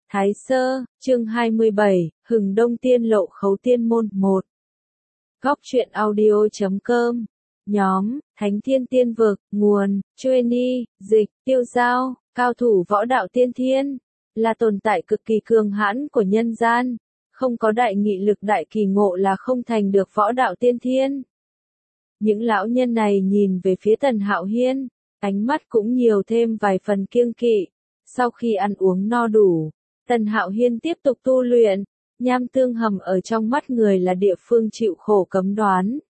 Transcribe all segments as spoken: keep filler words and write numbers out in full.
Thái Sơ, chương hai mươi bảy, Hừng Đông Tiên Lộ Khấu Tiên Môn một. Góc truyện audio chấm com. Nhóm, Thánh Thiên Tiên Vực, nguồn, Chueni, dịch, Tiêu Giao, cao thủ võ đạo tiên thiên, là tồn tại cực kỳ cường hãn của nhân gian, không có đại nghị lực đại kỳ ngộ là không thành được võ đạo tiên thiên. Những lão nhân này nhìn về phía Tần Hạo Hiên, ánh mắt cũng nhiều thêm vài phần kiêng kỵ. Sau khi ăn uống no đủ, Tần Hạo Hiên tiếp tục tu luyện, nham tương hầm ở trong mắt người là địa phương chịu khổ cấm đoán.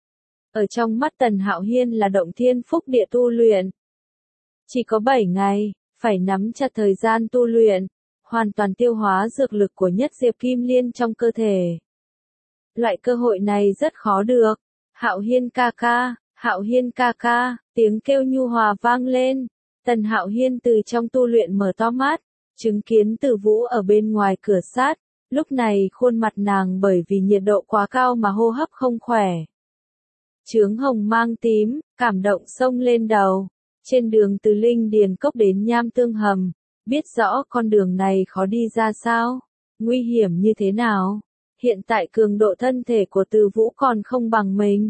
Ở trong mắt Tần Hạo Hiên là động thiên phúc địa tu luyện. Chỉ có bảy ngày, phải nắm chặt thời gian tu luyện, hoàn toàn tiêu hóa dược lực của nhất diệp kim liên trong cơ thể. Loại cơ hội này rất khó được. Hạo Hiên ca ca, Hạo Hiên ca ca, tiếng kêu nhu hòa vang lên. Tần Hạo Hiên từ trong tu luyện mở to mắt, chứng kiến Từ Vũ ở bên ngoài cửa sát, lúc này khuôn mặt nàng bởi vì nhiệt độ quá cao mà hô hấp không khỏe. Chướng hồng mang tím, cảm động sông lên đầu. Trên đường từ Linh Điền Cốc đến Nham Tương Hầm, biết rõ con đường này khó đi ra sao, nguy hiểm như thế nào. Hiện tại cường độ thân thể của Từ Vũ còn không bằng mình.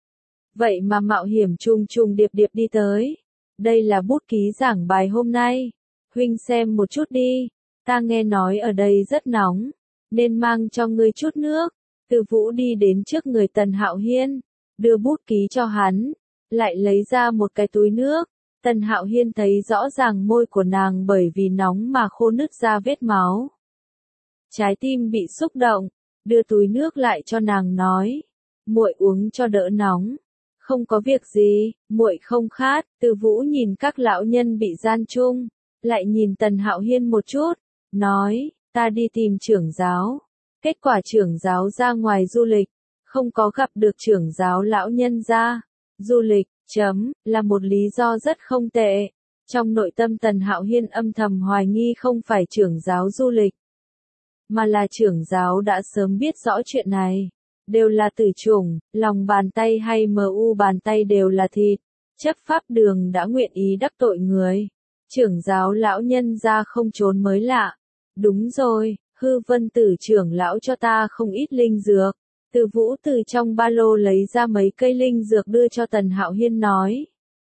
Vậy mà mạo hiểm trùng trùng điệp điệp đi tới. Đây là bút ký giảng bài hôm nay. Huynh xem một chút đi. Ta nghe nói ở đây rất nóng, nên mang cho ngươi chút nước. Từ Vũ đi đến trước người Tần Hạo Hiên, đưa bút ký cho hắn, lại lấy ra một cái túi nước. Tần Hạo Hiên thấy rõ ràng môi của nàng bởi vì nóng mà khô nứt ra vết máu. Trái tim bị xúc động, đưa túi nước lại cho nàng nói, muội uống cho đỡ nóng. Không có việc gì, muội không khát. Từ Vũ nhìn các lão nhân bị gian chung, lại nhìn Tần Hạo Hiên một chút, nói, ta đi tìm trưởng giáo. Kết quả trưởng giáo ra ngoài du lịch, không có gặp được trưởng giáo lão nhân ra. Du lịch, chấm, là một lý do rất không tệ. Trong nội tâm Tần Hạo Hiên âm thầm hoài nghi không phải trưởng giáo du lịch, mà là trưởng giáo đã sớm biết rõ chuyện này. Đều là tử chủng, lòng bàn tay hay mờ u bàn tay đều là thịt. Chấp pháp đường đã nguyện ý đắc tội người. Trưởng giáo lão nhân ra không trốn mới lạ. Đúng rồi, Hư Vân tử trưởng lão cho ta không ít linh dược. Từ Vũ từ trong ba lô lấy ra mấy cây linh dược đưa cho Tần Hạo Hiên nói.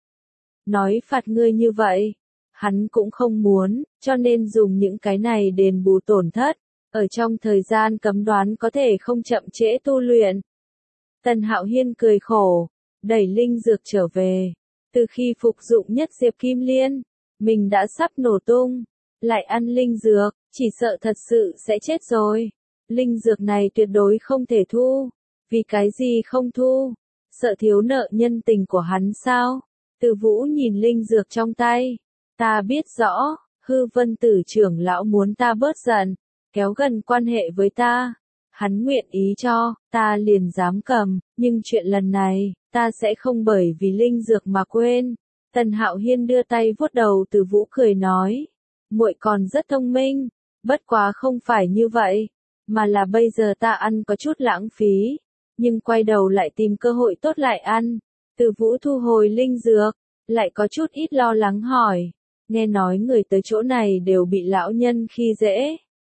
Nói phạt ngươi như vậy, hắn cũng không muốn, cho nên dùng những cái này đền bù tổn thất. Ở trong thời gian cấm đoán có thể không chậm trễ tu luyện. Tần Hạo Hiên cười khổ, đẩy linh dược trở về. Từ khi phục dụng nhất diệp kim liên, mình đã sắp nổ tung. Lại ăn linh dược, chỉ sợ thật sự sẽ chết rồi. Linh dược này tuyệt đối không thể thu. Vì cái gì không thu? Sợ thiếu nợ nhân tình của hắn sao? Từ Vũ nhìn linh dược trong tay. Ta biết rõ, Hư Vân tử trưởng lão muốn ta bớt giận, kéo gần quan hệ với ta. Hắn nguyện ý cho, ta liền dám cầm, nhưng chuyện lần này, ta sẽ không bởi vì linh dược mà quên. Tần Hạo Hiên đưa tay vuốt đầu Từ Vũ cười nói, muội còn rất thông minh, bất quá không phải như vậy, mà là bây giờ ta ăn có chút lãng phí, nhưng quay đầu lại tìm cơ hội tốt lại ăn. Từ Vũ thu hồi linh dược, lại có chút ít lo lắng hỏi, nghe nói người tới chỗ này đều bị lão nhân khi dễ.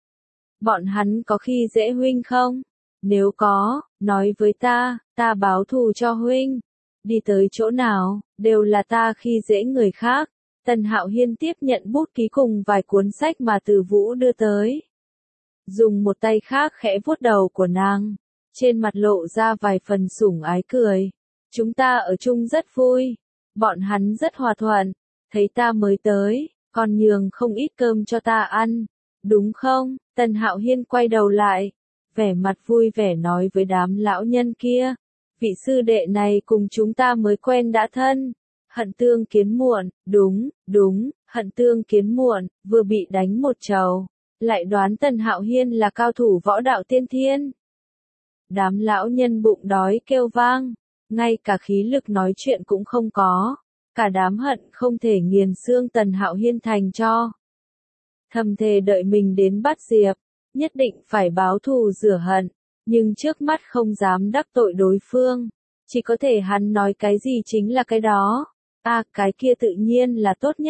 Bọn hắn có khi dễ huynh không? Nếu có, nói với ta, ta báo thù cho huynh. Đi tới chỗ nào, đều là ta khi dễ người khác. Tần Hạo Hiên tiếp nhận bút ký cùng vài cuốn sách mà Từ Vũ đưa tới. Dùng một tay khác khẽ vuốt đầu của nàng. Trên mặt lộ ra vài phần sủng ái cười. Chúng ta ở chung rất vui. Bọn hắn rất hòa thuận. Thấy ta mới tới, còn nhường không ít cơm cho ta ăn. Đúng không? Tần Hạo Hiên quay đầu lại, vẻ mặt vui vẻ nói với đám lão nhân kia, vị sư đệ này cùng chúng ta mới quen đã thân. Hận tương kiến muộn, đúng, đúng, hận tương kiến muộn, vừa bị đánh một trầu, lại đoán Tần Hạo Hiên là cao thủ võ đạo tiên thiên. Đám lão nhân bụng đói kêu vang, ngay cả khí lực nói chuyện cũng không có, cả đám hận không thể nghiền xương Tần Hạo Hiên thành cho. Thầm thề đợi mình đến bắt diệp, nhất định phải báo thù rửa hận, nhưng trước mắt không dám đắc tội đối phương, chỉ có thể hắn nói cái gì chính là cái đó. À, cái kia tự nhiên là tốt nhất.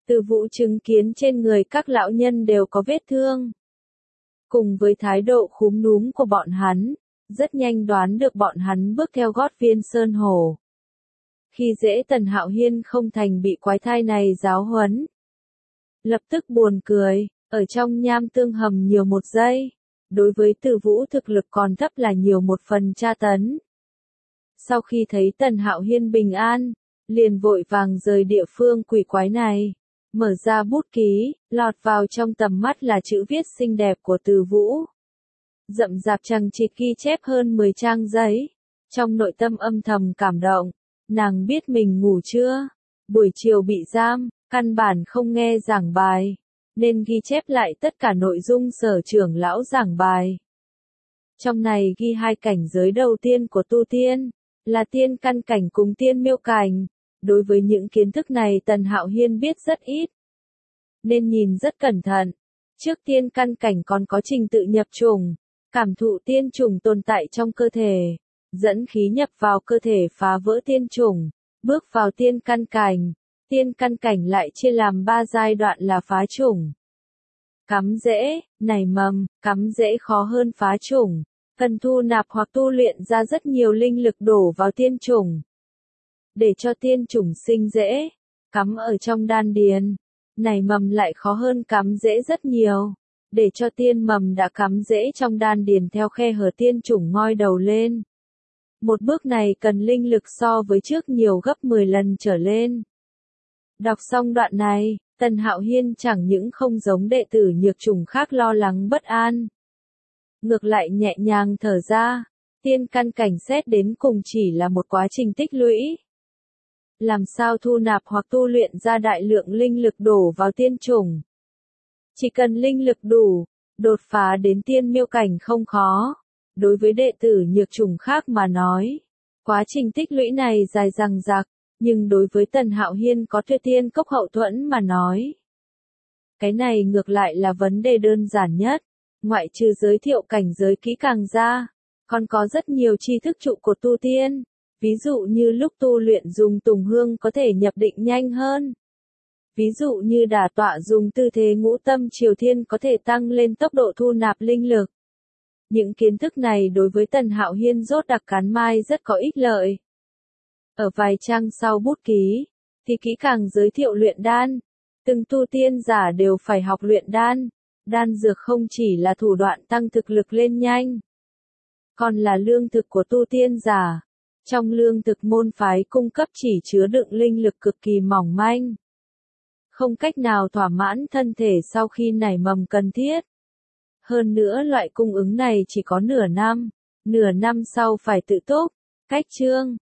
Từ Vũ chứng kiến trên người các lão nhân đều có vết thương. Cùng với thái độ khúm núm của bọn hắn, rất nhanh đoán được bọn hắn bước theo gót Viên Sơn Hổ. Khi dễ Tần Hạo Hiên không thành bị quái thai này giáo huấn. Lập tức buồn cười, ở trong nham tương hầm nhiều một giây. Đối với Từ Vũ thực lực còn thấp là nhiều một phần tra tấn. Sau khi thấy Tần Hạo Hiên bình an, liền vội vàng rời địa phương quỷ quái này. Mở ra bút ký, lọt vào trong tầm mắt là chữ viết xinh đẹp của Từ Vũ. Rậm rạp chằng chịt ghi chép hơn mười trang giấy. Trong nội tâm âm thầm cảm động, nàng biết mình ngủ chưa? Buổi chiều bị giam, căn bản không nghe giảng bài, nên ghi chép lại tất cả nội dung Sở trưởng lão giảng bài. Trong này ghi hai cảnh giới đầu tiên của tu tiên, là tiên căn cảnh cùng tiên miêu cảnh. Đối với những kiến thức này Tần Hạo Hiên biết rất ít, nên nhìn rất cẩn thận. Trước tiên căn cảnh còn có trình tự nhập chủng, cảm thụ tiên chủng tồn tại trong cơ thể, dẫn khí nhập vào cơ thể phá vỡ tiên chủng, bước vào tiên căn cảnh. Tiên căn cảnh lại chia làm ba giai đoạn là phá chủng, cắm rễ, nảy mầm. Cắm rễ khó hơn phá chủng, cần thu nạp hoặc tu luyện ra rất nhiều linh lực đổ vào tiên chủng, để cho tiên chủng sinh rễ, cắm ở trong đan điền. Nảy mầm lại khó hơn cắm rễ rất nhiều, để cho tiên mầm đã cắm rễ trong đan điền theo khe hở tiên chủng ngoi đầu lên. Một bước này cần linh lực so với trước nhiều gấp mười lần trở lên. Đọc xong đoạn này, Tần Hạo Hiên chẳng những không giống đệ tử nhược chủng khác lo lắng bất an. Ngược lại nhẹ nhàng thở ra, tiên căn cảnh xét đến cùng chỉ là một quá trình tích lũy. Làm sao thu nạp hoặc tu luyện ra đại lượng linh lực đổ vào tiên chủng. Chỉ cần linh lực đủ, đột phá đến tiên miêu cảnh không khó. Đối với đệ tử nhược chủng khác mà nói, quá trình tích lũy này dài dằng dặc, nhưng đối với Tần Hạo Hiên có Tuyệt Tiên Cốc hậu thuẫn mà nói, cái này ngược lại là vấn đề đơn giản nhất. Ngoại trừ giới thiệu cảnh giới kỹ càng ra, còn có rất nhiều tri thức trụ cột tu tiên. Ví dụ như lúc tu luyện dùng tùng hương có thể nhập định nhanh hơn. Ví dụ như đả tọa dùng tư thế ngũ tâm triều thiên có thể tăng lên tốc độ thu nạp linh lực. Những kiến thức này đối với Tần Hạo Hiên rốt đặc cán mai rất có ích lợi. Ở vài trang sau bút ký, thì kỹ càng giới thiệu luyện đan. Từng tu tiên giả đều phải học luyện đan. Đan dược không chỉ là thủ đoạn tăng thực lực lên nhanh, còn là lương thực của tu tiên giả. Trong lương thực môn phái cung cấp chỉ chứa đựng linh lực cực kỳ mỏng manh, không cách nào thỏa mãn thân thể sau khi nảy mầm cần thiết. Hơn nữa loại cung ứng này chỉ có nửa năm, nửa năm sau phải tự túc. Cách chương